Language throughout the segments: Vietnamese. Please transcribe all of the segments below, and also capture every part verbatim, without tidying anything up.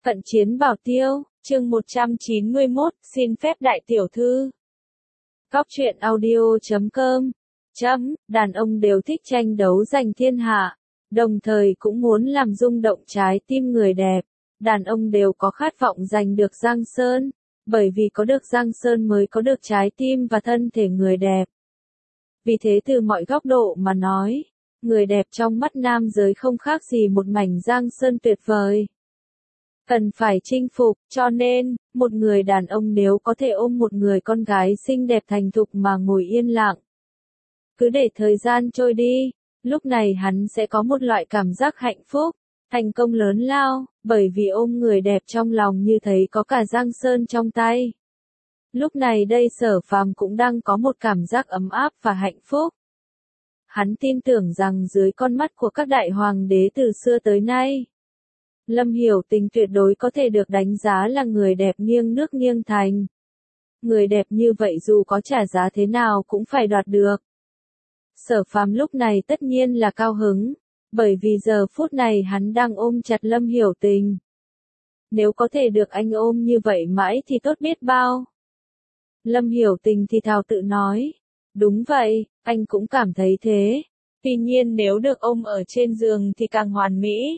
Cận chiến bảo tiêu, chương một trăm chín mươi mốt, xin phép đại tiểu thư. Góc truyện audio chấm com. Chấm, đàn ông đều thích tranh đấu giành thiên hạ, đồng thời cũng muốn làm rung động trái tim người đẹp. Đàn ông đều có khát vọng giành được Giang Sơn, bởi vì có được Giang Sơn mới có được trái tim và thân thể người đẹp. Vì thế từ mọi góc độ mà nói, người đẹp trong mắt nam giới không khác gì một mảnh Giang Sơn tuyệt vời. Cần phải chinh phục, cho nên, một người đàn ông nếu có thể ôm một người con gái xinh đẹp thành thục mà ngồi yên lặng, cứ để thời gian trôi đi, lúc này hắn sẽ có một loại cảm giác hạnh phúc, thành công lớn lao, bởi vì ôm người đẹp trong lòng như thấy có cả Giang Sơn trong tay. Lúc này đây Sở Phàm cũng đang có một cảm giác ấm áp và hạnh phúc. Hắn tin tưởng rằng dưới con mắt của các đại hoàng đế từ xưa tới nay, Lâm Hiểu Tình tuyệt đối có thể được đánh giá là người đẹp nghiêng nước nghiêng thành. Người đẹp như vậy dù có trả giá thế nào cũng phải đoạt được. Sở Phàm lúc này tất nhiên là cao hứng, bởi vì giờ phút này hắn đang ôm chặt Lâm Hiểu Tình. Nếu có thể được anh ôm như vậy mãi thì tốt biết bao. Lâm Hiểu Tình thì thào tự nói, đúng vậy, anh cũng cảm thấy thế. Tuy nhiên nếu được ôm ở trên giường thì càng hoàn mỹ.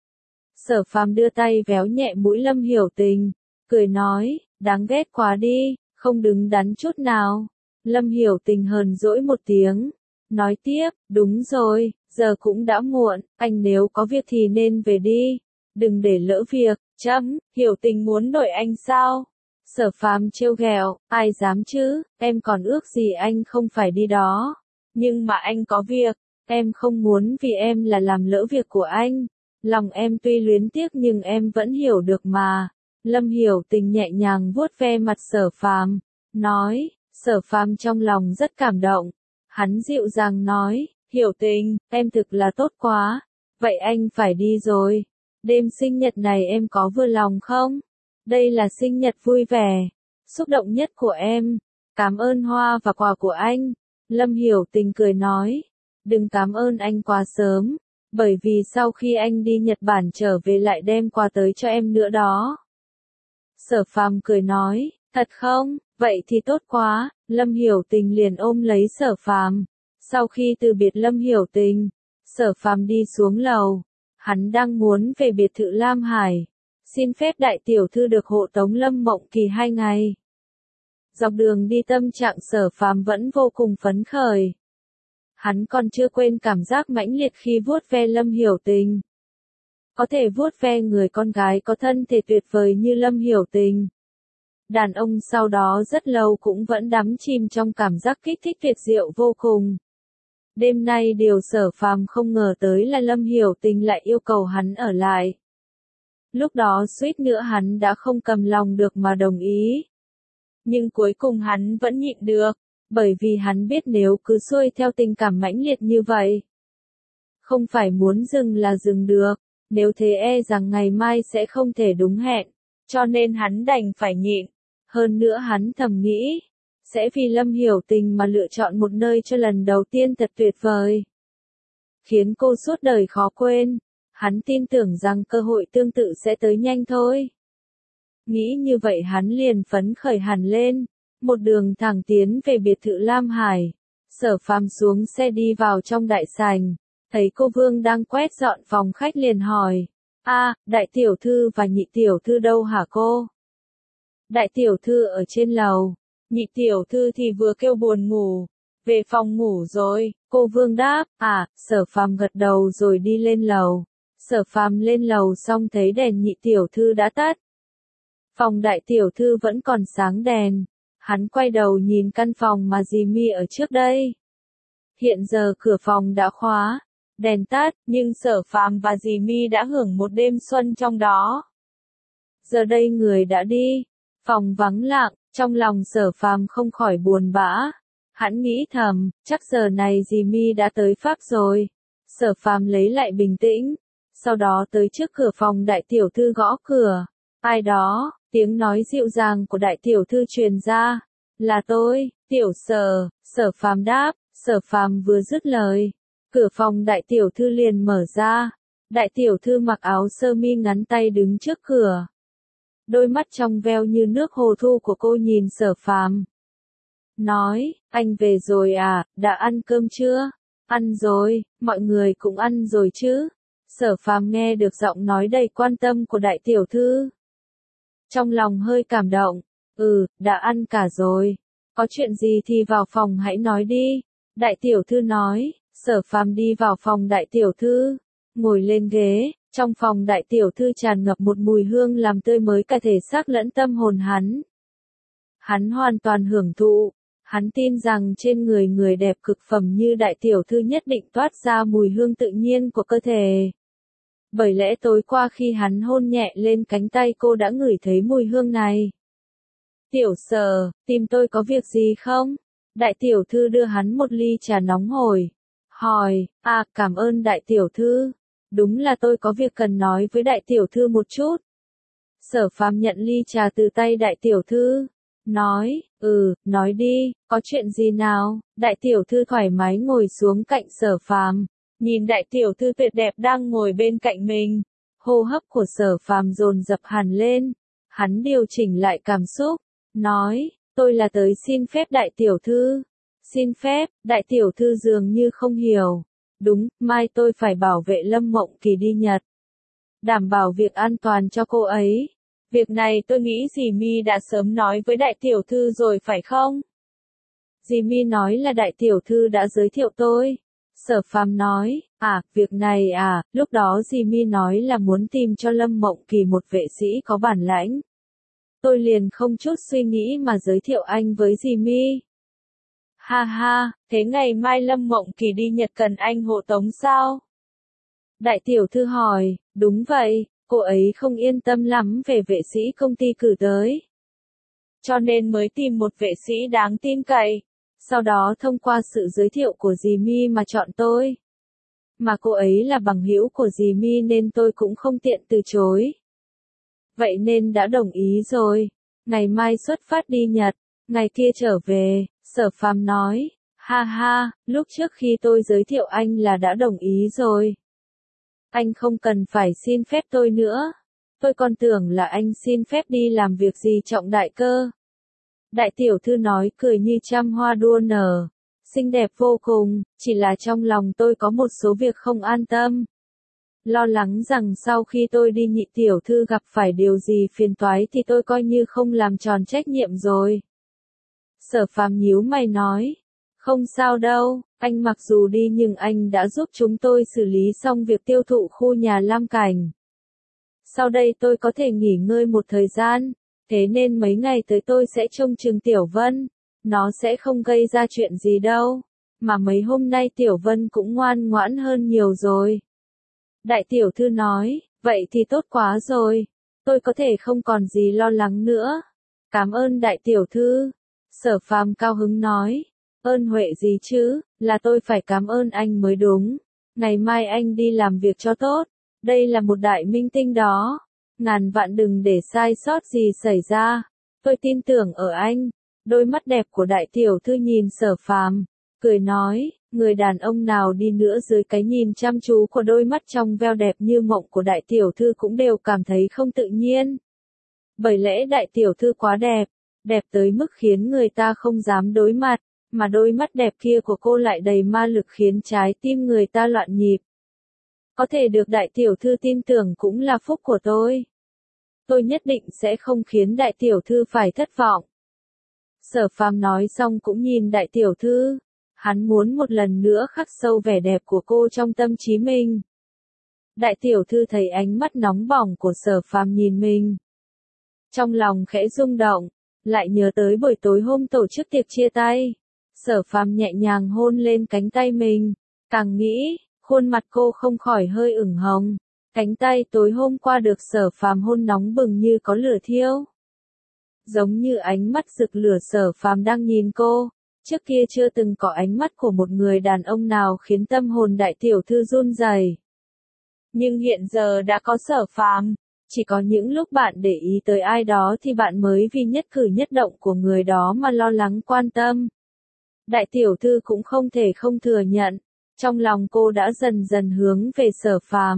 Sở Phàm đưa tay véo nhẹ mũi Lâm Hiểu Tình, cười nói, đáng ghét quá đi, không đứng đắn chút nào. Lâm Hiểu Tình hờn dỗi một tiếng, nói tiếp, đúng rồi, giờ cũng đã muộn, anh nếu có việc thì nên về đi, đừng để lỡ việc. Chấm, Hiểu Tình muốn đuổi anh sao? Sở Phàm trêu ghẹo, ai dám chứ, em còn ước gì anh không phải đi đó. Nhưng mà anh có việc, em không muốn vì em là làm lỡ việc của anh. Lòng em tuy luyến tiếc nhưng em vẫn hiểu được mà. Lâm Hiểu Tình nhẹ nhàng vuốt ve mặt Sở Phàm, nói, Sở Phàm trong lòng rất cảm động. Hắn dịu dàng nói, Hiểu Tình, em thực là tốt quá. Vậy anh phải đi rồi. Đêm sinh nhật này em có vừa lòng không? Đây là sinh nhật vui vẻ, xúc động nhất của em. Cảm ơn hoa và quà của anh. Lâm Hiểu Tình cười nói, đừng cảm ơn anh quá sớm. Bởi vì sau khi anh đi Nhật Bản trở về lại đem quà tới cho em nữa đó. Sở Phàm cười nói, thật không? Vậy thì tốt quá. Lâm Hiểu Tình liền ôm lấy Sở Phàm. Sau khi từ biệt Lâm Hiểu Tình, Sở Phàm đi xuống lầu. Hắn đang muốn về biệt thự Lam Hải. Xin phép đại tiểu thư được hộ tống Lâm Mộng Kỳ hai ngày. Dọc đường đi tâm trạng Sở Phàm vẫn vô cùng phấn khởi. Hắn còn chưa quên cảm giác mãnh liệt khi vuốt ve Lâm Hiểu Tình. Có thể vuốt ve người con gái có thân thể tuyệt vời như Lâm Hiểu Tình. Đàn ông sau đó rất lâu cũng vẫn đắm chìm trong cảm giác kích thích tuyệt diệu vô cùng. Đêm nay điều Sở Phàm không ngờ tới là Lâm Hiểu Tình lại yêu cầu hắn ở lại. Lúc đó suýt nữa hắn đã không cầm lòng được mà đồng ý. Nhưng cuối cùng hắn vẫn nhịn được. Bởi vì hắn biết nếu cứ xuôi theo tình cảm mãnh liệt như vậy, không phải muốn dừng là dừng được, nếu thế e rằng ngày mai sẽ không thể đúng hẹn, cho nên hắn đành phải nhịn. Hơn nữa hắn thầm nghĩ, sẽ vì Lâm Hiểu Tình mà lựa chọn một nơi cho lần đầu tiên thật tuyệt vời, khiến cô suốt đời khó quên. Hắn tin tưởng rằng cơ hội tương tự sẽ tới nhanh thôi. Nghĩ như vậy hắn liền phấn khởi hẳn lên. Một đường thẳng tiến về biệt thự Lam Hải. Sở Phàm xuống xe đi vào trong đại sảnh, thấy cô Vương đang quét dọn phòng khách liền hỏi, a, đại tiểu thư và nhị tiểu thư đâu hả cô? Đại tiểu thư ở trên lầu, nhị tiểu thư thì vừa kêu buồn ngủ, về phòng ngủ rồi. Cô Vương đáp, à, Sở Phàm gật đầu rồi đi lên lầu. Sở Phàm lên lầu xong thấy đèn nhị tiểu thư đã tắt. Phòng đại tiểu thư vẫn còn sáng đèn. Hắn quay đầu nhìn căn phòng mà dì Mi ở trước đây. Hiện giờ cửa phòng đã khóa, đèn tắt, nhưng Sở Phàm và dì Mi đã hưởng một đêm xuân trong đó. Giờ đây người đã đi, phòng vắng lặng, trong lòng Sở Phàm không khỏi buồn bã. Hắn nghĩ thầm, chắc giờ này dì Mi đã tới Pháp rồi. Sở Phàm lấy lại bình tĩnh, sau đó tới trước cửa phòng đại tiểu thư gõ cửa. Ai đó? Tiếng nói dịu dàng của đại tiểu thư truyền ra, là tôi, tiểu Sở. Sở Phàm đáp. Sở Phàm vừa dứt lời, cửa phòng đại tiểu thư liền mở ra, Đại tiểu thư mặc áo sơ mi ngắn tay đứng trước cửa. Đôi mắt trong veo như nước hồ thu của cô nhìn Sở Phàm. Nói, anh về rồi à, đã ăn cơm chưa? Ăn rồi, mọi người cũng ăn rồi chứ? Sở Phàm nghe được giọng nói đầy quan tâm của đại tiểu thư. Trong lòng hơi cảm động, ừ, đã ăn cả rồi. Có chuyện gì thì vào phòng hãy nói đi. Đại tiểu thư nói, Sở Phàm đi vào phòng đại tiểu thư, ngồi lên ghế, trong phòng đại tiểu thư tràn ngập một mùi hương làm tươi mới cả thể xác lẫn tâm hồn hắn. Hắn hoàn toàn hưởng thụ, hắn tin rằng trên người người đẹp cực phẩm như đại tiểu thư nhất định toát ra mùi hương tự nhiên của cơ thể. Bởi lẽ tối qua khi hắn hôn nhẹ lên cánh tay cô đã ngửi thấy mùi hương này. Tiểu Sở, tìm tôi có việc gì không? Đại tiểu thư đưa hắn một ly trà nóng hổi. Hỏi, à, cảm ơn đại tiểu thư. Đúng là tôi có việc cần nói với đại tiểu thư một chút. Sở Phàm nhận ly trà từ tay đại tiểu thư. Nói, ừ, nói đi, có chuyện gì nào? Đại tiểu thư thoải mái ngồi xuống cạnh Sở Phàm, nhìn đại tiểu thư tuyệt đẹp đang ngồi bên cạnh mình. Hô hấp của Sở Phàm dồn dập hẳn lên. Hắn điều chỉnh lại cảm xúc. Nói, tôi là tới xin phép đại tiểu thư. Xin phép, đại tiểu thư dường như không hiểu. Đúng, mai tôi phải bảo vệ Lâm Mộng Kỳ đi Nhật. Đảm bảo việc an toàn cho cô ấy. Việc này tôi nghĩ dì Mi đã sớm nói với đại tiểu thư rồi phải không? Dì Mi nói là đại tiểu thư đã giới thiệu tôi. Sở Phàm nói, à, việc này à, lúc đó dì Mi nói là muốn tìm cho Lâm Mộng Kỳ một vệ sĩ có bản lãnh. Tôi liền không chút suy nghĩ mà giới thiệu anh với dì Mi. Ha ha, thế ngày mai Lâm Mộng Kỳ đi Nhật cần anh hộ tống sao? Đại tiểu thư hỏi, đúng vậy, cô ấy không yên tâm lắm về vệ sĩ công ty cử tới. Cho nên mới tìm một vệ sĩ đáng tin cậy. Sau đó thông qua sự giới thiệu của dì Mi mà chọn tôi. Mà cô ấy là bằng hữu của dì Mi nên tôi cũng không tiện từ chối. Vậy nên đã đồng ý rồi. Ngày mai xuất phát đi Nhật, ngày kia trở về. Sở Phàm nói, ha ha, lúc trước khi tôi giới thiệu anh là đã đồng ý rồi. Anh không cần phải xin phép tôi nữa. Tôi còn tưởng là anh xin phép đi làm việc gì trọng đại cơ. Đại tiểu thư nói cười như trăm hoa đua nở. Xinh đẹp vô cùng, chỉ là trong lòng tôi có một số việc không an tâm. Lo lắng rằng sau khi tôi đi nhị tiểu thư gặp phải điều gì phiền toái thì tôi coi như không làm tròn trách nhiệm rồi. Sở Phàm nhíu mày nói, không sao đâu, anh mặc dù đi nhưng anh đã giúp chúng tôi xử lý xong việc tiêu thụ khu nhà Lam Cảnh. Sau đây tôi có thể nghỉ ngơi một thời gian, thế nên mấy ngày tới tôi sẽ trông chừng Tiểu Vân, nó sẽ không gây ra chuyện gì đâu, mà mấy hôm nay Tiểu Vân cũng ngoan ngoãn hơn nhiều rồi. Đại tiểu thư nói, vậy thì tốt quá rồi, tôi có thể không còn gì lo lắng nữa. Cảm ơn đại tiểu thư. Sở Phàm cao hứng nói, ơn huệ gì chứ, là tôi phải cảm ơn anh mới đúng. Ngày mai anh đi làm việc cho tốt, đây là một đại minh tinh đó. Ngàn vạn đừng để sai sót gì xảy ra, tôi tin tưởng ở anh. Đôi mắt đẹp của đại tiểu thư nhìn Sở Phàm, cười nói, người đàn ông nào đi nữa dưới cái nhìn chăm chú của đôi mắt trong veo đẹp như mộng của đại tiểu thư cũng đều cảm thấy không tự nhiên. Bởi lẽ đại tiểu thư quá đẹp, đẹp tới mức khiến người ta không dám đối mặt, mà đôi mắt đẹp kia của cô lại đầy ma lực khiến trái tim người ta loạn nhịp. Có thể được đại tiểu thư tin tưởng cũng là phúc của tôi. Tôi nhất định sẽ không khiến đại tiểu thư phải thất vọng. Sở Phàm nói xong cũng nhìn đại tiểu thư, hắn muốn một lần nữa khắc sâu vẻ đẹp của cô trong tâm trí mình. Đại tiểu thư thấy ánh mắt nóng bỏng của Sở Phàm nhìn mình. Trong lòng khẽ rung động, lại nhớ tới buổi tối hôm tổ chức tiệc chia tay. Sở Phàm nhẹ nhàng hôn lên cánh tay mình, càng nghĩ, khuôn mặt cô không khỏi hơi ửng hồng. Cánh tay tối hôm qua được Sở Phàm hôn nóng bừng như có lửa thiêu. Giống như ánh mắt rực lửa Sở Phàm đang nhìn cô, trước kia chưa từng có ánh mắt của một người đàn ông nào khiến tâm hồn đại tiểu thư run rẩy. Nhưng hiện giờ đã có Sở Phàm, chỉ có những lúc bạn để ý tới ai đó thì bạn mới vì nhất cử nhất động của người đó mà lo lắng quan tâm. Đại tiểu thư cũng không thể không thừa nhận, trong lòng cô đã dần dần hướng về Sở Phàm,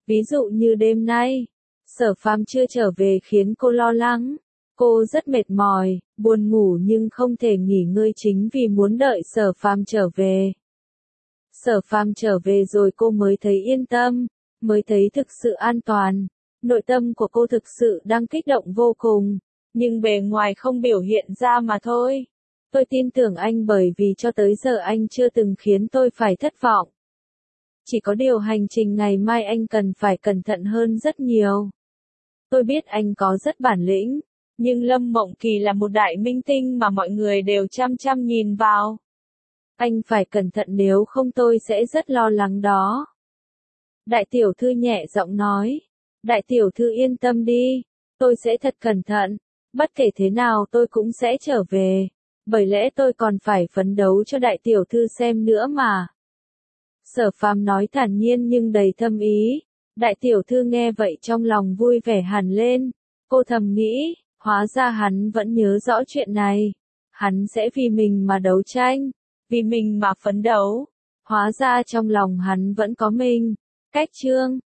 Ví dụ như đêm nay, Sở Phàm chưa trở về khiến cô lo lắng. Cô rất mệt mỏi, buồn ngủ nhưng không thể nghỉ ngơi chính vì muốn đợi Sở Phàm trở về. Sở Phàm trở về rồi cô mới thấy yên tâm, mới thấy thực sự an toàn. Nội tâm của cô thực sự đang kích động vô cùng, nhưng bề ngoài không biểu hiện ra mà thôi. Tôi tin tưởng anh bởi vì cho tới giờ anh chưa từng khiến tôi phải thất vọng. Chỉ có điều hành trình ngày mai anh cần phải cẩn thận hơn rất nhiều. Tôi biết anh có rất bản lĩnh, nhưng Lâm Mộng Kỳ là một đại minh tinh mà mọi người đều chăm chăm nhìn vào. Anh phải cẩn thận nếu không tôi sẽ rất lo lắng đó. Đại tiểu thư nhẹ giọng nói. Đại tiểu thư yên tâm đi, tôi sẽ thật cẩn thận. Bất kể thế nào tôi cũng sẽ trở về. Bởi lẽ tôi còn phải phấn đấu cho đại tiểu thư xem nữa mà. Sở Phàm nói thản nhiên nhưng đầy thâm ý. Đại tiểu thư nghe vậy trong lòng vui vẻ hẳn lên. Cô thầm nghĩ, hóa ra hắn vẫn nhớ rõ chuyện này. Hắn sẽ vì mình mà đấu tranh, vì mình mà phấn đấu. Hóa ra trong lòng hắn vẫn có mình. Cách chương